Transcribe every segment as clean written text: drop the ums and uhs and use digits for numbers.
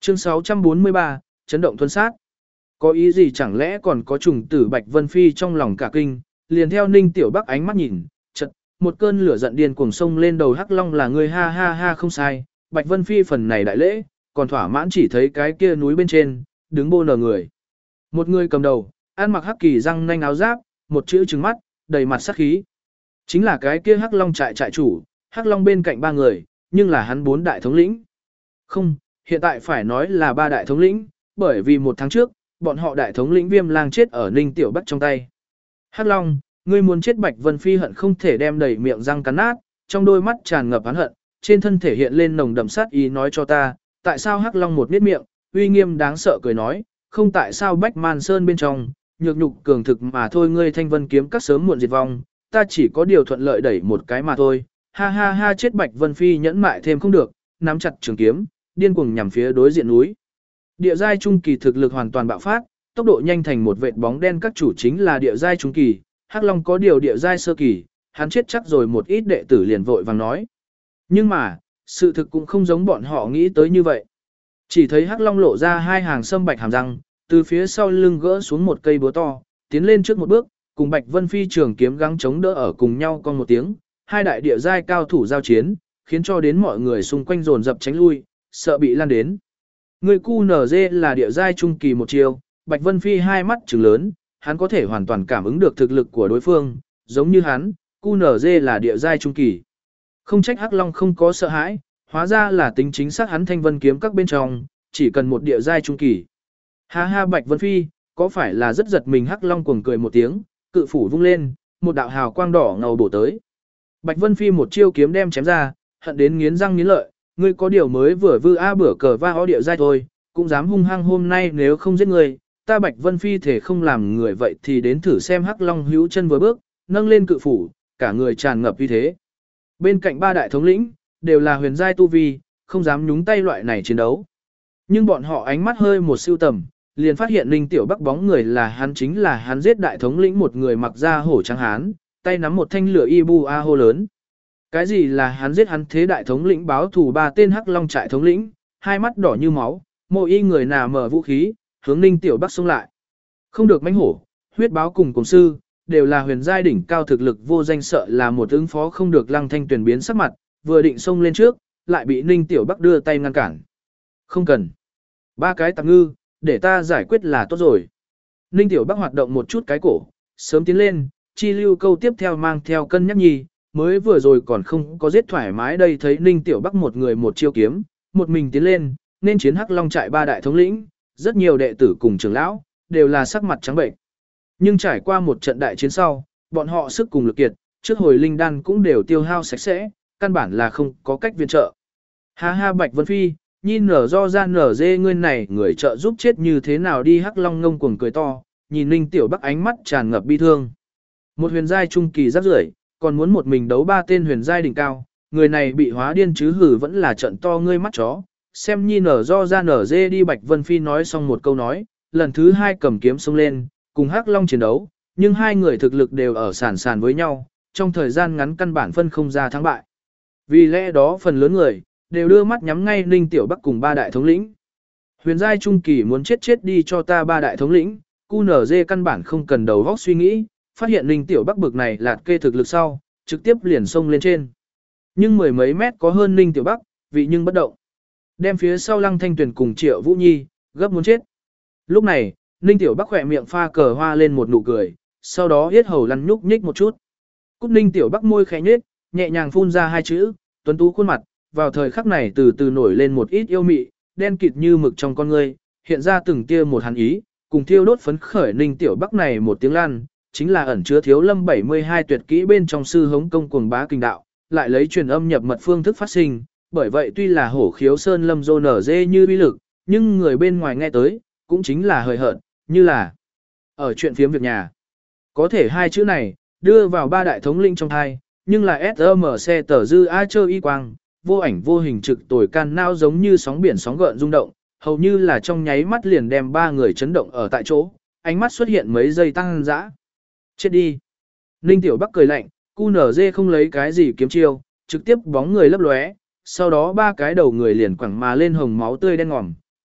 Chương 643, chấn động thuần sát. Có ý gì chẳng lẽ còn có trùng tử Bạch Vân Phi trong lòng cả kinh, liền theo Ninh Tiểu Bắc ánh mắt nhìn, chợt một cơn lửa giận điên cuồng sông lên đầu Hắc Long là người ha ha ha không sai, Bạch Vân Phi phần này đại lễ, còn thỏa mãn chỉ thấy cái kia núi bên trên, đứng bô nở người. Một người cầm đầu, ăn mặc hắc kỳ răng nanh áo giáp, một chữ trừng mắt, đầy mặt sát khí. Chính là cái kia Hắc Long trại chủ, Hắc Long bên cạnh ba người, nhưng là hắn bốn đại thống lĩnh. Không, hiện tại phải nói là ba đại thống lĩnh, bởi vì một tháng trước, bọn họ đại thống lĩnh Viêm Lang chết ở Ninh Tiểu Bắc trong tay. Hắc Long, ngươi muốn chết. Bạch Vân Phi hận không thể đem đầy miệng răng cắn nát, trong đôi mắt tràn ngập oán hận, trên thân thể hiện lên nồng đậm sát ý nói cho ta, tại sao Hắc Long một miết miệng, uy nghiêm đáng sợ cười nói, không tại sao Bách Man Sơn bên trong, nhược nhục cường thực mà thôi ngươi Thanh Vân kiếm các sớm muộn diệt vong, ta chỉ có điều thuận lợi đẩy một cái mà thôi. Ha ha ha chết. Bạch Vân Phi nhẫn mại thêm không được, nắm chặt trường kiếm, điên cuồng nhằm phía đối diện núi. Địa giai trung kỳ thực lực hoàn toàn bạo phát, tốc độ nhanh thành một vệt bóng đen các chủ chính là địa giai trung kỳ, Hắc Long có điều địa giai sơ kỳ, hắn chết chắc rồi một ít đệ tử liền vội vàng nói. Nhưng mà, sự thực cũng không giống bọn họ nghĩ tới như vậy. Chỉ thấy Hắc Long lộ ra hai hàng sâm bạch hàm răng, từ phía sau lưng gỡ xuống một cây búa to, tiến lên trước một bước, cùng Bạch Vân Phi trường kiếm gắng chống đỡ ở cùng nhau con một tiếng, hai đại địa giai cao thủ giao chiến, khiến cho đến mọi người xung quanh dồn dập tránh lui, sợ bị lan đến. Người QNZ là địa giai trung kỳ một chiều, Bạch Vân Phi hai mắt trừng lớn, hắn có thể hoàn toàn cảm ứng được thực lực của đối phương, giống như hắn, QNZ là địa giai trung kỳ. Không trách Hắc Long không có sợ hãi, hóa ra là tính chính xác hắn Thanh Vân kiếm các bên trong, chỉ cần một địa giai trung kỳ. Ha ha Bạch Vân Phi, có phải là rất giật mình? Hắc Long cuồng cười một tiếng, cự phủ vung lên, một đạo hào quang đỏ ngầu bổ tới. Bạch Vân Phi một chiêu kiếm đem chém ra, hận đến nghiến răng nghiến lợi, ngươi có điều mới vừa vư a bữa cờ va ó địa giai thôi, cũng dám hung hăng hôm nay nếu không giết ngươi, ta Bạch Vân Phi thể không làm người vậy thì đến thử xem. Hắc Long hữu chân vừa bước, nâng lên cự phủ, cả người tràn ngập uy thế. Bên cạnh ba đại thống lĩnh, đều là huyền giai tu vi, không dám nhúng tay loại này chiến đấu. Nhưng bọn họ ánh mắt hơi một siêu tầm, liền phát hiện Ninh Tiểu Bắc bóng người là hắn, chính là hắn giết đại thống lĩnh, một người mặc da hổ trắng hán, tay nắm một thanh lửa Ibu A hô lớn. Cái gì là hắn giết hắn? Thế đại thống lĩnh báo thù ba tên Hắc Long trại thống lĩnh, hai mắt đỏ như máu, mộ y người nào mở vũ khí, hướng Ninh Tiểu Bắc xông lại. Không được mãnh hổ, huyết báo cùng cùng sư, đều là huyền giai đỉnh cao thực lực vô danh, sợ là một ứng phó không được. Lăng Thanh Tuyền biến sắc mặt, vừa định xông lên trước, lại bị Ninh Tiểu Bắc đưa tay ngăn cản. Không cần. Ba cái tạp ngư, để ta giải quyết là tốt rồi. Ninh Tiểu Bắc hoạt động một chút cái cổ, sớm tiến lên, chi lưu câu tiếp theo mang theo cân nhắc nhi, mới vừa rồi còn không có giết thoải mái đây. Thấy Ninh Tiểu Bắc một người một chiêu kiếm, một mình tiến lên, nên chiến Hắc Long trại ba đại thống lĩnh, rất nhiều đệ tử cùng trưởng lão, đều là sắc mặt trắng bệnh. Nhưng trải qua một trận đại chiến sau, bọn họ sức cùng lực kiệt, trước hồi linh đan cũng đều tiêu hao sạch sẽ, căn bản là không có cách viện trợ. Ha ha Bạch Vân Phi, nhìn nở do ra nở dê ngươi này người trợ giúp chết như thế nào đi? Hắc Long ngông cuồng cười to, nhìn Ninh Tiểu Bắc ánh mắt tràn ngập bi thương. Một huyền giai trung kỳ rắc rưởi, còn muốn một mình đấu ba tên huyền giai đỉnh cao, người này bị hóa điên chứ hử vẫn là trận to ngươi mắt chó, xem nhi nở do ra nở dê đi. Bạch Vân Phi nói xong một câu nói, lần thứ hai cầm kiếm xông lên, cùng Hắc Long chiến đấu, nhưng hai người thực lực đều ở sàn sàn với nhau, trong thời gian ngắn căn bản phân không ra thắng bại. Vì lẽ đó phần lớn người đều đưa mắt nhắm ngay Ninh Tiểu Bắc cùng ba đại thống lĩnh. Huyền giai trung kỳ muốn chết chết đi cho ta. Ba đại thống lĩnh, QNZ căn bản không cần đầu óc suy nghĩ, phát hiện Ninh Tiểu Bắc bực này lạt kê thực lực sau, trực tiếp liền xông lên trên. Nhưng mười mấy mét có hơn Ninh Tiểu Bắc, vị nhưng bất động. Đem phía sau Lăng Thanh Tuyền cùng Triệu Vũ Nhi, gấp muốn chết. Lúc này, Ninh Tiểu Bắc khỏe miệng pha cờ hoa lên một nụ cười, sau đó yết hầu lăn nhúc nhích một chút. Cúc Ninh Tiểu Bắc môi khẽ nhếch, nhẹ nhàng phun ra hai chữ, tuấn tú khuôn mặt, vào thời khắc này từ từ nổi lên một ít yêu mị, đen kịt như mực trong con ngươi, hiện ra từng tia một hàn ý, cùng thiêu đốt phấn khởi Ninh Tiểu Bắc này một tiếng lan, chính là ẩn chứa Thiếu Lâm 72 tuyệt kỹ bên trong sư hống công cuồng bá kinh đạo, lại lấy truyền âm nhập mật phương thức phát sinh, bởi vậy tuy là hổ khiếu sơn lâm dô nở dê như uy lực, nhưng người bên ngoài nghe tới, cũng chính là hời hợt, như là ở chuyện phiếm việc nhà. Có thể hai chữ này, đưa vào ba đại thống lĩnh trong thai, nhưng là SMC tờ dư A chơ y quang, vô ảnh vô hình trực tồi can não giống như sóng biển sóng gợn rung động, hầu như là trong nháy mắt liền đem ba người chấn động ở tại chỗ, ánh mắt xuất hiện mấy giây tăng dã. Chết đi. Ninh Tiểu Bắc cười lạnh, QNZ không lấy cái gì kiếm chiêu, trực tiếp bóng người lấp lóe, sau đó ba cái đầu người liền quẳng mà lên hồng máu tươi đen ngòm,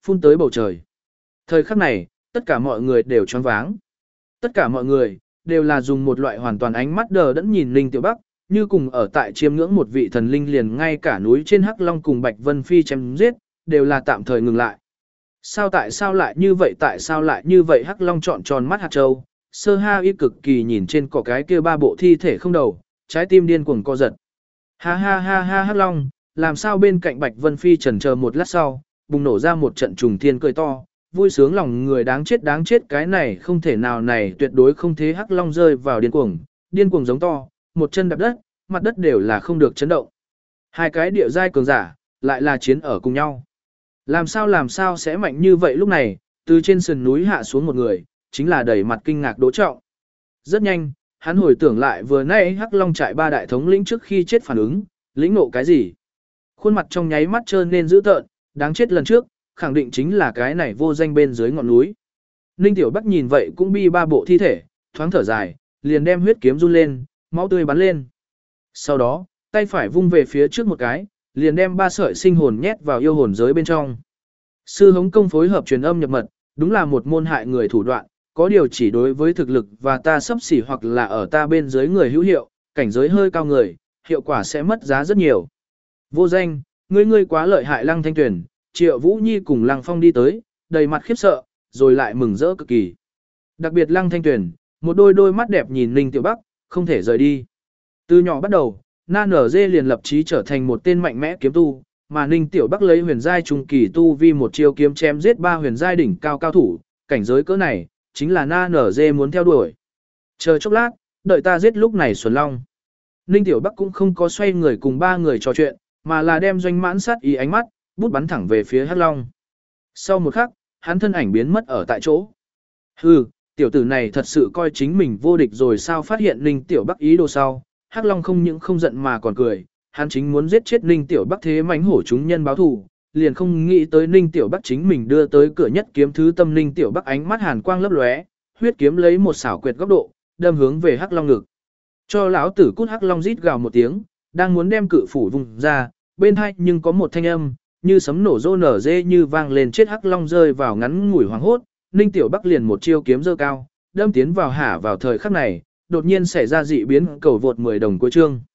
phun tới bầu trời. Thời khắc này, tất cả mọi người đều choáng váng. Tất cả mọi người đều là dùng một loại hoàn toàn ánh mắt đờ đẫn nhìn Ninh Tiểu Bắc, như cùng ở tại chiêm ngưỡng một vị thần linh, liền ngay cả núi trên Hắc Long cùng Bạch Vân Phi chém giết, đều là tạm thời ngừng lại. Tại sao lại như vậy, tại sao lại như vậy? Hắc Long trọn tròn mắt hạt châu, Sơ Ha Y cực kỳ nhìn trên cỏ cái kia ba bộ thi thể không đầu, trái tim điên cuồng co giật. Ha ha ha ha, Hắc Long, làm sao? Bên cạnh Bạch Vân Phi chần chờ một lát sau, bùng nổ ra một trận trùng thiên cười to, vui sướng lòng người, đáng chết, cái này không thể nào, này tuyệt đối không thế. Hắc Long rơi vào điên cuồng giống to, một chân đạp đất, mặt đất đều là không được chấn động. Hai cái địa giai cường giả, lại là chiến ở cùng nhau. Làm sao sẽ mạnh như vậy? Lúc này, từ trên sườn núi hạ xuống một người, chính là đầy mặt kinh ngạc Đỗ Trọng. Rất nhanh, hắn hồi tưởng lại vừa nãy Hắc Long trại ba đại thống lĩnh trước khi chết phản ứng, lĩnh ngộ cái gì. Khuôn mặt trong nháy mắt trơn nên dữ tợn, đáng chết lần trước, khẳng định chính là cái này vô danh bên dưới ngọn núi. Ninh Tiểu Bắc nhìn vậy cũng bi ba bộ thi thể, thoáng thở dài, liền đem huyết kiếm run lên, máu tươi bắn lên. Sau đó, tay phải vung về phía trước một cái, liền đem 3 sợi sinh hồn nhét vào yêu hồn giới bên trong. Sư hống công phối hợp truyền âm nhập mật, đúng là một môn hại người thủ đoạn, có điều chỉ đối với thực lực và ta sắp xỉ hoặc là ở ta bên dưới người hữu hiệu, cảnh giới hơi cao người, hiệu quả sẽ mất giá rất nhiều. Vô danh, ngươi quá lợi hại. Lăng Thanh Tuyển, Triệu Vũ Nhi cùng Lăng Phong đi tới, đầy mặt khiếp sợ, rồi lại mừng rỡ cực kỳ. Đặc biệt Lăng Thanh Tuyển, một đôi mắt đẹp nhìn Ninh Tiểu Bắc, không thể rời đi. Từ nhỏ bắt đầu, Na Nở Dê liền lập chí trở thành một tên mạnh mẽ kiếm tu, mà Ninh Tiểu Bắc lấy huyền giai trung kỳ tu vi một chiêu kiếm chém giết 3 huyền giai đỉnh cao cao thủ, cảnh giới cỡ này, chính là Na Nở Dê muốn theo đuổi. Chờ chốc lát, đợi ta giết lúc này Xuân Long. Ninh Tiểu Bắc cũng không có xoay người cùng 3 người trò chuyện, mà là đem doanh mãn sát ý ánh mắt, bút bắn thẳng về phía Hắc Long. Sau một khắc, hắn thân ảnh biến mất ở tại chỗ. Hừ, tiểu tử này thật sự coi chính mình vô địch rồi sao? Phát hiện Ninh Tiểu Bắc ý đồ sau, Hắc Long không những không giận mà còn cười, hắn chính muốn giết chết Ninh Tiểu Bắc thế mãnh hổ chúng nhân báo thù, liền không nghĩ tới Ninh Tiểu Bắc chính mình đưa tới cửa nhất kiếm thứ tâm. Ninh Tiểu Bắc ánh mắt hàn quang lấp lóe, huyết kiếm lấy một xảo quyệt góc độ, đâm hướng về Hắc Long ngực. Cho lão tử cút! Hắc Long rít gào một tiếng, đang muốn đem cự phủ vùng ra, bên hai nhưng có một thanh âm như sấm nổ rô nở dê như vang lên. Chết! Hắc Long rơi vào ngắn ngủi hoảng hốt, Ninh Tiểu Bắc liền một chiêu kiếm giơ cao, đâm tiến vào. Vào thời khắc này, đột nhiên xảy ra dị biến, cầu vượt 10 đồng cuối chương.